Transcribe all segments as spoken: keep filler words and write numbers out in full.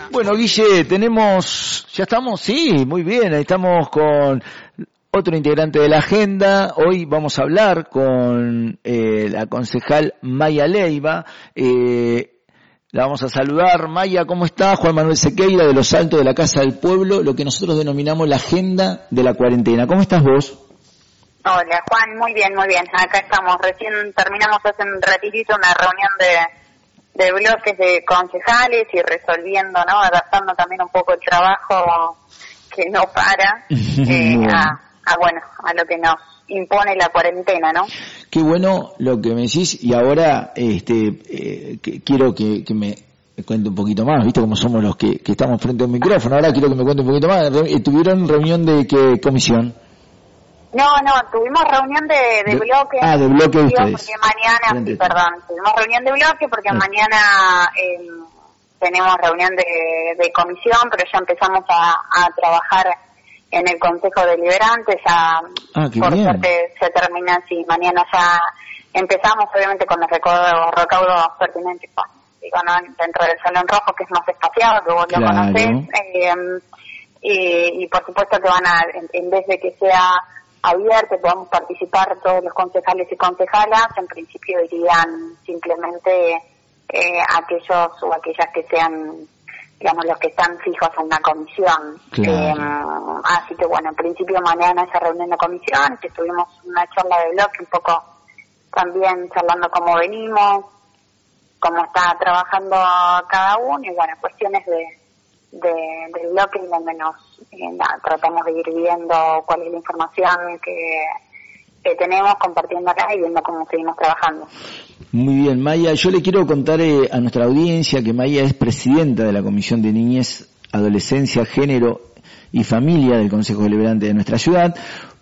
Bueno, Guille, tenemos, ya estamos, sí, muy bien, estamos con otro integrante de la agenda. Hoy vamos a hablar con eh, la concejal Maya Leiva. Eh, la vamos a saludar. Maya, ¿cómo está? Juan Manuel Sequeira, de Los Altos, de la Casa del Pueblo, lo que nosotros denominamos la agenda de la cuarentena. ¿Cómo estás vos? Hola, Juan, muy bien, muy bien. Acá estamos, recién terminamos hace un ratitito una reunión de, de bloques de concejales y resolviendo, ¿no? Adaptando también un poco el trabajo que no para eh, a, a, bueno, a lo que nos impone la cuarentena, ¿no? Qué bueno lo que me decís, y ahora este eh, que, quiero que, que me cuente un poquito más, ¿viste cómo somos los que, que estamos frente a un micrófono? Ahora quiero que me cuente un poquito más. ¿Tuvieron reunión de qué comisión? No, no, tuvimos reunión de, de, de bloque. Ah, de bloque de ustedes. Porque mañana, sí, perdón, tuvimos reunión de bloque porque ah. mañana eh, tenemos reunión de, de comisión, pero ya empezamos a, a trabajar en el Consejo Deliberante, ya ah, por bien. suerte se termina, sí, mañana ya empezamos obviamente con los recaudos, recaudos pertinentes, pues, digo, ¿no? Dentro del Salón Rojo, que es más espaciado, que vos claro. lo conocés, eh, y, y por supuesto que van a, en, en vez de que sea abierto, podamos participar todos los concejales y concejalas, en principio irían simplemente eh, aquellos o aquellas que sean, digamos, los que están fijos en la comisión. Claro. Eh, así que bueno, en principio mañana esa reunión de comisión, que tuvimos una charla de bloque, un poco también charlando cómo venimos, cómo está trabajando cada uno, y bueno, cuestiones de de, del bloque, donde nos eh, tratamos de ir viendo cuál es la información que, que tenemos, compartiendo acá y viendo cómo seguimos trabajando. Muy bien, Maya, yo le quiero contar eh, a nuestra audiencia que Maya es presidenta de la Comisión de Niñez, Adolescencia, Género y Familia del Consejo Deliberante de nuestra ciudad.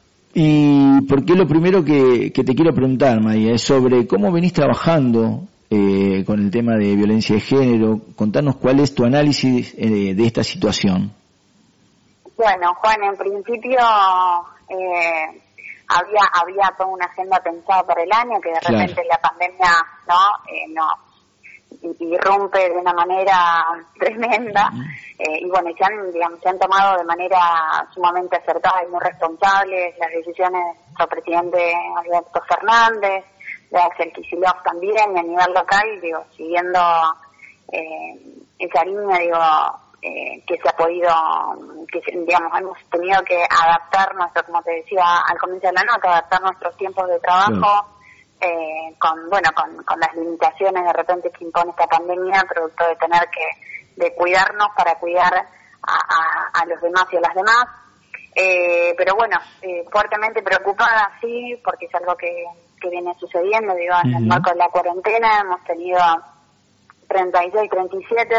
Y porque lo primero que, que te quiero preguntar, Maya, es sobre cómo venís trabajando Eh, con el tema de violencia de género. Contanos cuál es tu análisis eh, de esta situación. Bueno, Juan, en principio eh, había había toda una agenda pensada para el año, que de claro. repente la pandemia no eh, nos irrumpe de una manera tremenda, uh-huh. eh, y bueno, se han, digamos, se han tomado de manera sumamente acertada y muy responsables las decisiones de nuestro presidente Alberto Fernández, de Axel Kicillof también, y a nivel local, digo, siguiendo eh, esa línea, digo, eh, que se ha podido, que digamos, hemos tenido que adaptar nuestro, como te decía al comienzo de la nota, adaptar nuestros tiempos de trabajo, sí. eh, con, bueno, con, con las limitaciones de repente que impone esta pandemia, producto de tener que, de cuidarnos para cuidar a, a, a los demás y a las demás. Eh, pero bueno, eh, fuertemente preocupada, sí, porque es algo que, que viene sucediendo, digo, en uh-huh. el marco de la cuarentena hemos tenido treinta y seis, treinta y siete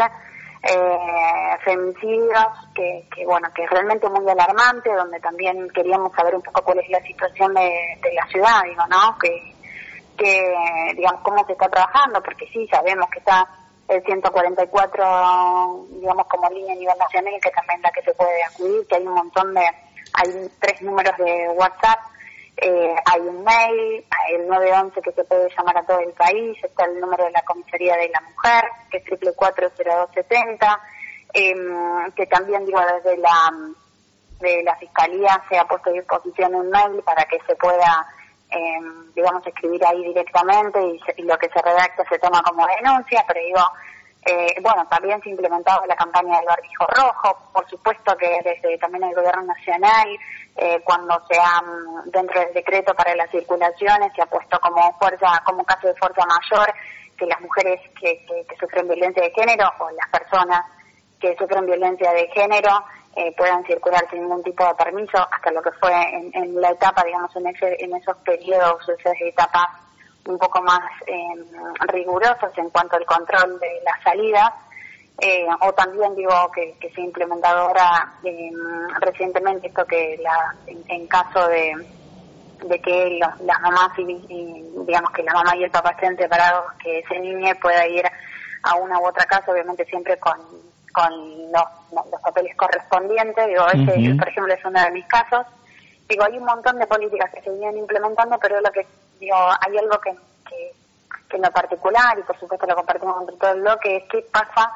eh, femicidios, que, que bueno, que es realmente muy alarmante, donde también queríamos saber un poco cuál es la situación de, de la ciudad, digo, ¿no? Que, que, digamos, cómo se está trabajando, porque sí, sabemos que está el ciento cuarenta y cuatro, digamos, como línea a nivel nacional, que también la que se puede acudir, que hay un montón de, hay tres números de WhatsApp, eh, hay un mail, hay el nueve once que se puede llamar a todo el país, está el número de la Comisaría de la Mujer, que es triple cuatro cero dos setenta, eh, que también, digo, desde la, de la Fiscalía se ha puesto a disposición un mail para que se pueda, eh, digamos, escribir ahí directamente, y, se, y lo que se redacta se toma como denuncia, pero digo, eh, bueno, también se ha implementado la campaña del barbijo rojo, por supuesto que desde también el gobierno nacional, eh, cuando se ha, dentro del decreto para las circulaciones, se ha puesto como fuerza, como caso de fuerza mayor, que las mujeres que, que, que sufren violencia de género, o las personas que sufren violencia de género, eh, puedan circular sin ningún tipo de permiso, hasta lo que fue en, en la etapa, digamos, en ese, en esos periodos, esas etapas un poco más eh, rigurosos en cuanto al control de la salida, eh, o también digo que, que se ha implementado ahora eh, recientemente esto que la en, en caso de de que los, las mamás y, y digamos que la mamá y el papá estén separados, que ese niño pueda ir a una u otra casa, obviamente siempre con con los, los papeles correspondientes, digo, ese uh-huh. por ejemplo es uno de mis casos. Digo, hay un montón de políticas que se vienen implementando, pero lo que digo, hay algo que, que, que en lo particular, y por supuesto lo compartimos entre todo el bloque, es qué pasa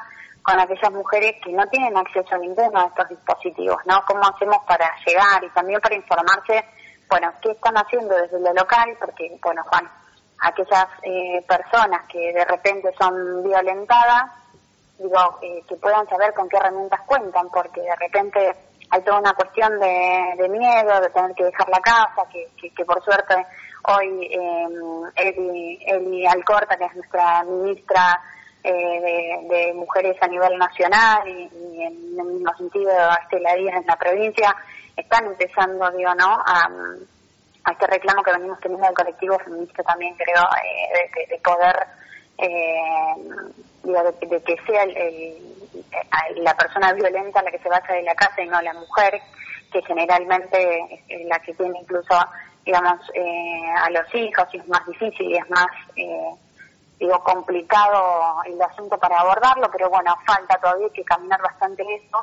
con aquellas mujeres que no tienen acceso a ninguno de estos dispositivos, ¿no? ¿Cómo hacemos para llegar y también para informarse, bueno, qué están haciendo desde lo local? Porque, bueno, Juan, aquellas eh, personas que de repente son violentadas, digo, eh, que puedan saber con qué herramientas cuentan, porque de repente hay toda una cuestión de, de miedo, de tener que dejar la casa, que, que, que por suerte hoy eh, Eli, Eli Alcorta, que es nuestra ministra eh, de, de Mujeres a nivel nacional, y, y en el mismo sentido Estela Díaz en la provincia, están empezando, digo, ¿no?, a, a este reclamo que venimos teniendo del colectivo feminista también, creo, eh, de, de poder, eh, digo, de, de que sea el, el, la persona violenta la que se vaya de la casa y no la mujer, que generalmente es la que tiene incluso, digamos, eh, a los hijos, y es más difícil y es más, eh, digo, complicado el asunto para abordarlo, pero bueno, falta todavía que caminar bastante eso.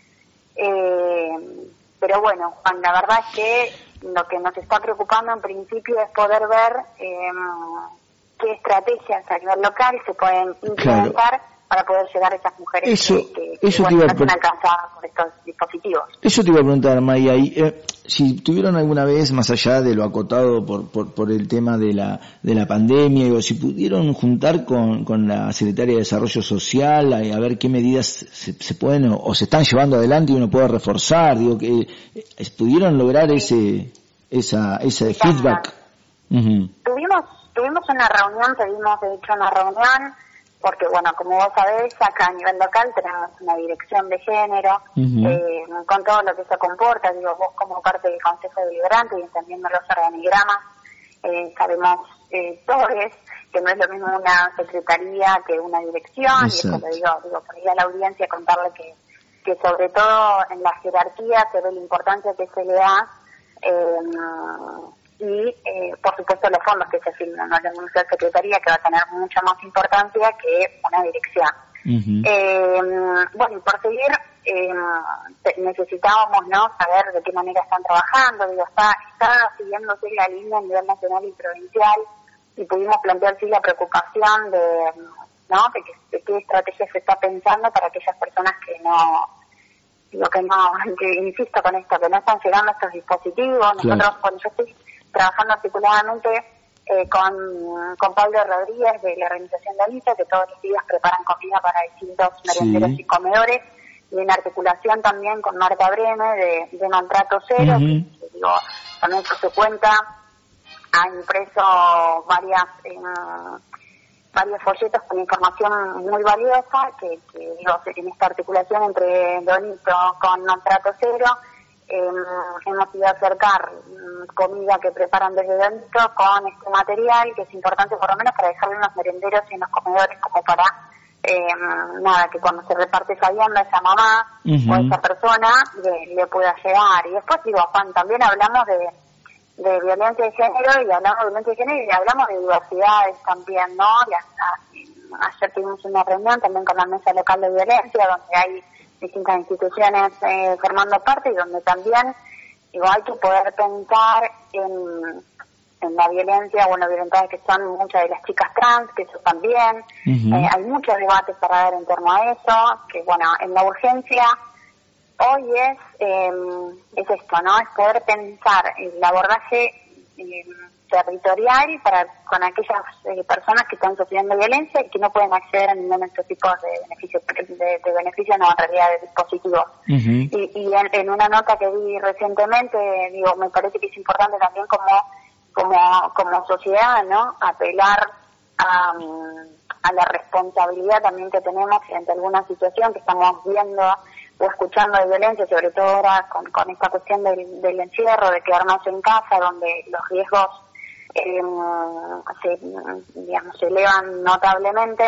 Eh, pero bueno, Juan, la verdad es que lo que nos está preocupando en principio es poder ver eh, qué estrategias a nivel local se pueden implementar, claro, para poder llegar a esas mujeres eso, que, que, eso que bueno, no están alcanzadas por estos dispositivos. Eso te iba a preguntar, Maya, y, eh, si tuvieron alguna vez, más allá de lo acotado por, por, por el tema de la, de la pandemia, digo, si pudieron juntar con, con la Secretaria de Desarrollo Social a, a ver qué medidas se, se pueden o, o se están llevando adelante y uno puede reforzar, digo, que eh, pudieron lograr ese, esa, ese feedback. Uh-huh. Tuvimos, tuvimos una reunión, tuvimos de hecho una reunión, porque bueno, como vos sabés, acá a nivel local tenemos una dirección de género, uh-huh, eh, con todo lo que se comporta, digo, vos como parte del Consejo Deliberante y entendiendo los organigramas, eh, sabemos eh, todos que no es lo mismo una secretaría que una dirección. Exacto. Y eso lo digo, digo, por ahí a la audiencia contarle que, que sobre todo en la jerarquía se ve la importancia que se le da, eh, y eh, por supuesto los fondos que se asignan, ¿no? La secretaría, que va a tener mucha más importancia que una dirección. Uh-huh. Eh, bueno, y por seguir, eh, necesitábamos, ¿no?, saber de qué manera están trabajando. Digo, está, está siguiéndose la línea a nivel nacional y provincial, y pudimos plantear sí la preocupación de, ¿no?, de, que, de qué estrategia se está pensando para aquellas personas que no, digo que no, que insisto con esto, que no están llegando a estos dispositivos. Claro. Nosotros, bueno, yo estoy trabajando articuladamente eh, con, con Pablo Rodríguez de la organización de Alicia, que todos los días preparan comida para distintos merenderos, sí, y comedores, y en articulación también con Marta Breme de, de Maltrato Cero, uh-huh, que, que digo, también por su cuenta ha impreso varias eh, varios folletos con información muy valiosa, que, que digo, en esta articulación entre Donito con Maltrato Cero, Eh, hemos ido a acercar um, comida que preparan desde dentro con este material, que es importante por lo menos para dejarle en los merenderos y en los comedores, como para eh, nada, que cuando se reparte esa vianda, esa mamá, uh-huh, o esa persona le, le pueda llegar. Y después, digo, Juan, también hablamos de, de violencia de género, y hablamos de violencia de género y hablamos de diversidades también, ¿no? Las, ayer tuvimos una reunión también con la mesa local de violencia, donde hay distintas instituciones eh, formando parte, y donde también, digo, hay que poder pensar en, en la violencia, bueno, violentadas que son muchas de las chicas trans, que eso también, uh-huh, eh, hay muchos debates para dar en torno a eso, que bueno, en la urgencia hoy es, eh, es esto, ¿no?, es poder pensar el abordaje eh, territorial para con aquellas eh, personas que están sufriendo violencia y que no pueden acceder a ninguno de estos tipos de beneficios, de, de beneficios, no, en realidad de dispositivos. Uh-huh. Y, y en, en una nota que vi recientemente, digo, me parece que es importante también como como como sociedad, ¿no?, apelar a, a la responsabilidad también que tenemos ante alguna situación que estamos viendo o escuchando de violencia, sobre todo ahora con, con esta cuestión del, del encierro, de quedarnos en casa, donde los riesgos Eh, se, digamos, se elevan notablemente.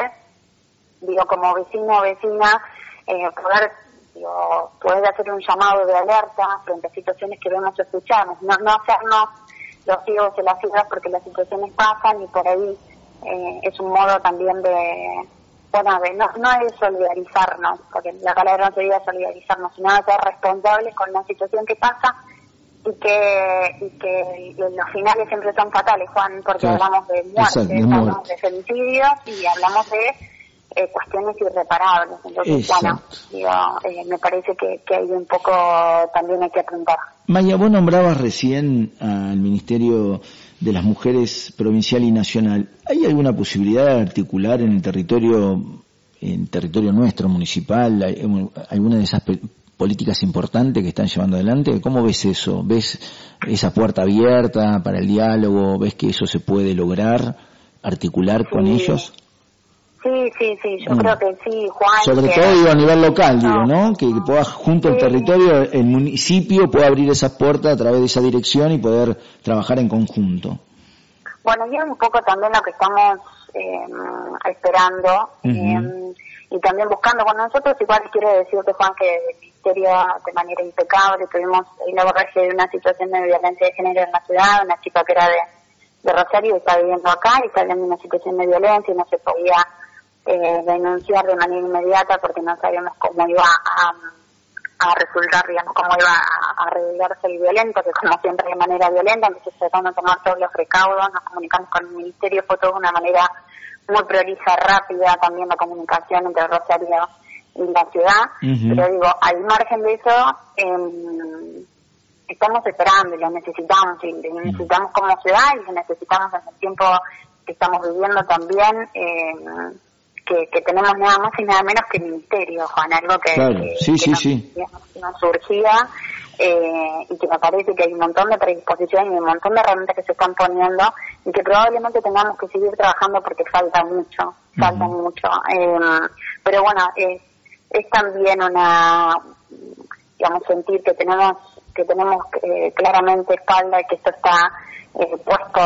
Digo, como vecino o vecina, eh, poder, digo, poder hacer un llamado de alerta frente a situaciones que vemos o escuchamos, no, no hacernos los ciegos y las ciegas porque las situaciones pasan, y por ahí eh, es un modo también de, bueno, de, no, no es solidarizarnos, porque la palabra no sería solidarizarnos, sino de ser responsables con la situación que pasa, y que y que los finales siempre son fatales, Juan, porque, claro, hablamos de muerte, hablamos de femicidios, y hablamos de eh, cuestiones irreparables. Entonces, Exacto. bueno, digo, eh, me parece que, que hay un poco también hay que apuntar. Maya, vos nombrabas recién al Ministerio de las Mujeres provincial y nacional. ¿Hay alguna posibilidad de articular en el territorio, en territorio nuestro, municipal, alguna de esas políticas importantes que están llevando adelante? ¿Cómo ves eso? ¿Ves esa puerta abierta para el diálogo? ¿Ves que eso se puede lograr, articular sí. con ellos? Sí, sí, sí, yo mm. creo que sí, Juan. Sobre que... todo digo, a nivel local, digo, ¿no? Que, que pueda, junto sí. al territorio, el municipio pueda abrir esas puertas a través de esa dirección y poder trabajar en conjunto. Bueno, y es un poco también lo que estamos eh, esperando uh-huh. eh, y también buscando. Bueno, nosotros igual quiero decirte, Juan, que el Ministerio de manera impecable tuvimos el abordaje de una situación de violencia de género en la ciudad, una chica que era de, de Rosario y está viviendo acá y está viviendo una situación de violencia y no se podía Eh, denunciar de manera inmediata porque no sabíamos cómo iba a, a resultar, digamos, cómo iba a, a revelarse el violento, que como siempre de manera violenta, entonces tratamos de tomar todos los recaudos, nos comunicamos con el Ministerio, fue todo de una manera muy prolija, rápida, también la comunicación entre Rosario y la ciudad, uh-huh. pero digo, al margen de eso, eh, estamos esperando y lo necesitamos, y lo necesitamos como ciudad y lo necesitamos en el tiempo que estamos viviendo también, eh, Que, que tenemos nada más y nada menos que el ministerio, Juan, algo que, claro. que, sí, que sí, nos, sí. nos surgía eh, y que me parece que hay un montón de predisposición y un montón de herramientas que se están poniendo y que probablemente tengamos que seguir trabajando porque falta mucho, falta uh-huh. mucho. Eh, pero bueno, eh, es también una, digamos, sentir que tenemos que tenemos eh, claramente espalda y que esto está Eh, puesto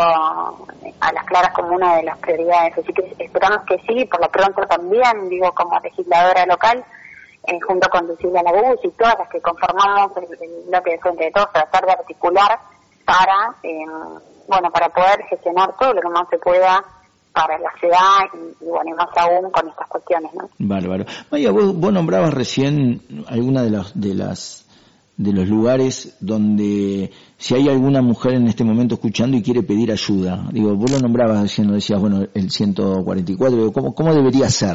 a las claras como una de las prioridades, así que esperamos que sí, por lo pronto también, digo, como legisladora local, eh, junto con Lucila Laguz y todas las que conformamos el, el bloque de Frente de Todos, tratar de articular para, eh, bueno, para poder gestionar todo lo que más se pueda para la ciudad y, y bueno, y más aún con estas cuestiones, ¿no? Bárbaro. Maya, vos, vos nombrabas recién alguna de las, de las de los lugares donde si hay alguna mujer en este momento escuchando y quiere pedir ayuda. Digo, vos lo nombrabas diciendo, decías, bueno, el ciento cuarenta y cuatro, digo, ¿cómo, cómo debería ser?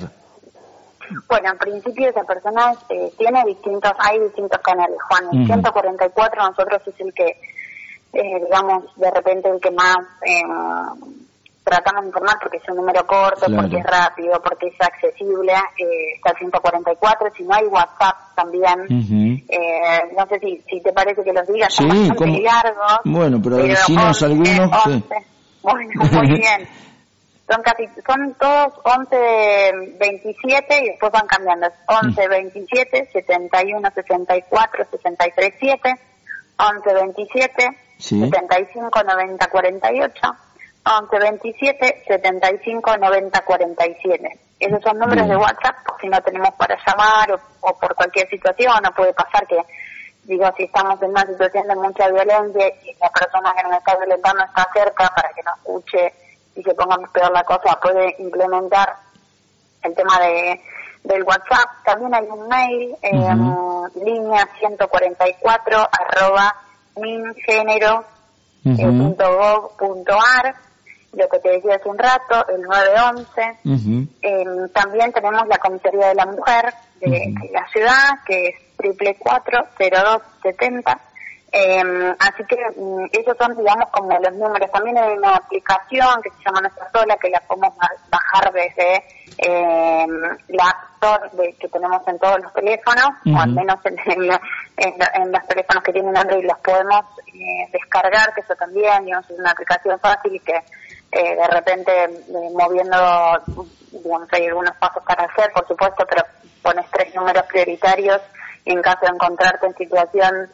Bueno, en principio esa persona eh, tiene distintos, hay distintos canales, Juan. El uh-huh. ciento cuarenta y cuatro nosotros es el que, eh, digamos, de repente el que más eh, tratamos de informar porque es un número corto, claro. porque es rápido, porque es accesible, eh, está el ciento cuarenta y cuatro, si no hay WhatsApp también, uh-huh. eh, no sé si, si te parece que los digas, sí, son bastante como... largos. Bueno, pero decinos algunos. once, sí. Bueno, muy bien. Son casi, son todos once veintisiete y después van cambiando. Es once veintisiete, setenta y uno sesenta y cuatro, sesenta y tres siete, once veintisiete, sí. setenta y cinco noventa cuarenta y ocho, once veintisiete, setenta y cinco noventa cuarenta y siete. Esos son números Bien. de WhatsApp, por si no tenemos para llamar o, o por cualquier situación, no puede pasar que, digo, si estamos en una situación de mucha violencia y la persona que nos está violentando está cerca para que nos escuche y se ponga peor la cosa, puede implementar el tema de del WhatsApp. También hay un mail, eh, uh-huh. línea ciento cuarenta y cuatro arroba mingénero punto gov punto ar, lo que te decía hace un rato, el nueve once. Uh-huh. Eh, también tenemos la Comisaría de la Mujer de, uh-huh. de la ciudad, que es triple cuatro cero dos setenta. Eh, así que um, esos son, digamos, como los números. También hay una aplicación que se llama Nuestra Sola, que la podemos bajar desde eh, la App Store de, que tenemos en todos los teléfonos, uh-huh. o al menos en, en, en, en los teléfonos que tienen Android los podemos eh, descargar, que eso también, digamos, es una aplicación fácil y que eh, de repente eh, moviendo, digamos, hay algunos pasos para hacer, por supuesto, pero pones tres números prioritarios y en caso de encontrarte en situación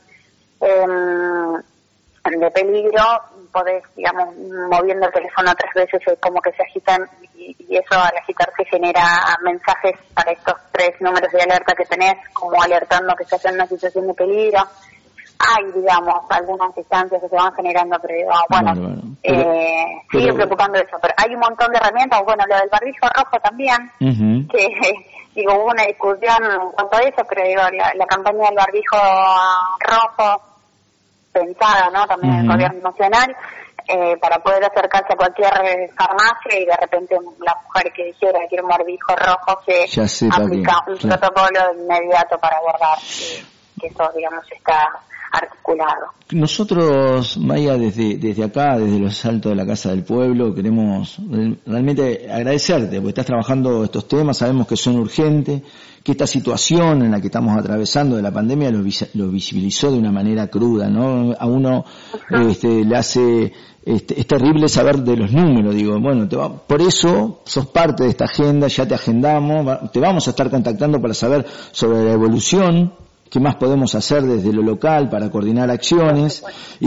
eh, de peligro, podés, digamos, moviendo el teléfono tres veces, como que se agitan y, y eso al agitarse genera mensajes para estos tres números de alerta que tenés, como alertando que estás en una situación de peligro. Hay, digamos, algunas instancias que se van generando, pero digo, bueno, bueno, bueno. Pero, eh, sigue pero... preocupando eso, pero hay un montón de herramientas, bueno, lo del barbijo rojo también, uh-huh. que, digo, hubo una discusión en cuanto a eso, pero digo, la, la campaña del barbijo rojo, pensada, ¿no?, también uh-huh. en el gobierno nacional, eh, para poder acercarse a cualquier farmacia y de repente la mujer que dijera que quiere un barbijo rojo se aplica que, un claro. protocolo de inmediato para abordar que, que eso, digamos, está articulado. Nosotros, Maya, desde desde acá, desde los altos de la Casa del Pueblo, queremos realmente agradecerte, porque estás trabajando estos temas, sabemos que son urgentes, que esta situación en la que estamos atravesando de la pandemia lo, lo visibilizó de una manera cruda, ¿no? A uno uh-huh. este, le hace, este, es terrible saber de los números, digo, bueno, te va, por eso sos parte de esta agenda, ya te agendamos, te vamos a estar contactando para saber sobre la evolución, qué más podemos hacer desde lo local para coordinar acciones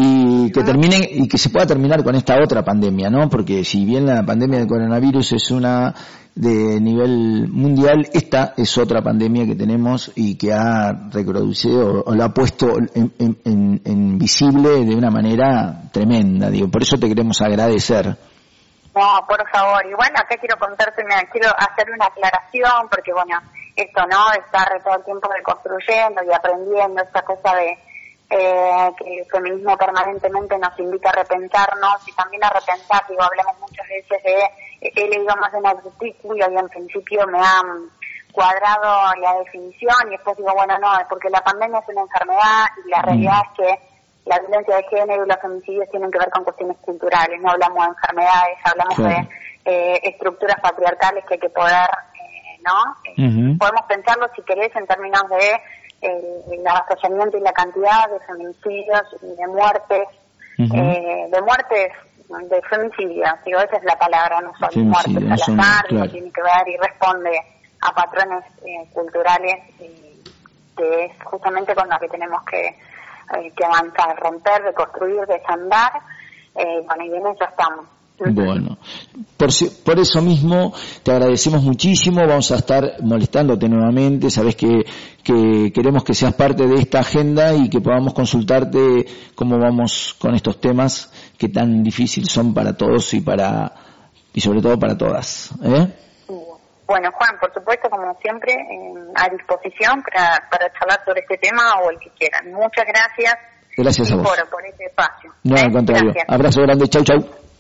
y que terminen y que se pueda terminar con esta otra pandemia, ¿no? Porque si bien la pandemia del coronavirus es una de nivel mundial, esta es otra pandemia que tenemos y que ha reproducido o la ha puesto en, en, en, en visible de una manera tremenda, digo, por eso te queremos agradecer. No, por favor, y bueno, acá quiero contarte, quiero hacer una aclaración, porque bueno, esto, ¿no?, estar todo el tiempo reconstruyendo y aprendiendo, esta cosa de eh, que el feminismo permanentemente nos invita a repensarnos y también a repensar, digo, hablamos muchas veces de, he leído más de un artículo y en principio me han cuadrado la definición y después digo, bueno, no, es porque la pandemia es una enfermedad y la realidad es que la violencia de género y los femicidios tienen que ver con cuestiones culturales, no hablamos de enfermedades, hablamos claro. de eh, estructuras patriarcales que hay que poder, eh, ¿no? Uh-huh. Podemos pensarlo, si querés, en términos de eh, el avasallamiento y la cantidad de feminicidios y de muertes, uh-huh. eh, de muertes, de femicidios, digo, esa es la palabra, no son Femicidio, muertes al azar, no, claro. tiene que ver y responde a patrones eh, culturales y que es justamente con lo que tenemos que que avanzar, romper, reconstruir, desandar, eh, bueno, y en eso estamos. Bueno, por, por eso mismo te agradecemos muchísimo, vamos a estar molestándote nuevamente, sabes que, que queremos que seas parte de esta agenda y que podamos consultarte cómo vamos con estos temas que tan difíciles son para todos y para y sobre todo para todas, ¿eh? Bueno, Juan, por supuesto, como siempre, eh, a disposición para, para charlar sobre este tema o el que quieran. Muchas gracias. Gracias a vos. Por, por este espacio. No, ¿eh? al contrario. Gracias. Abrazo grande. Chau, chau.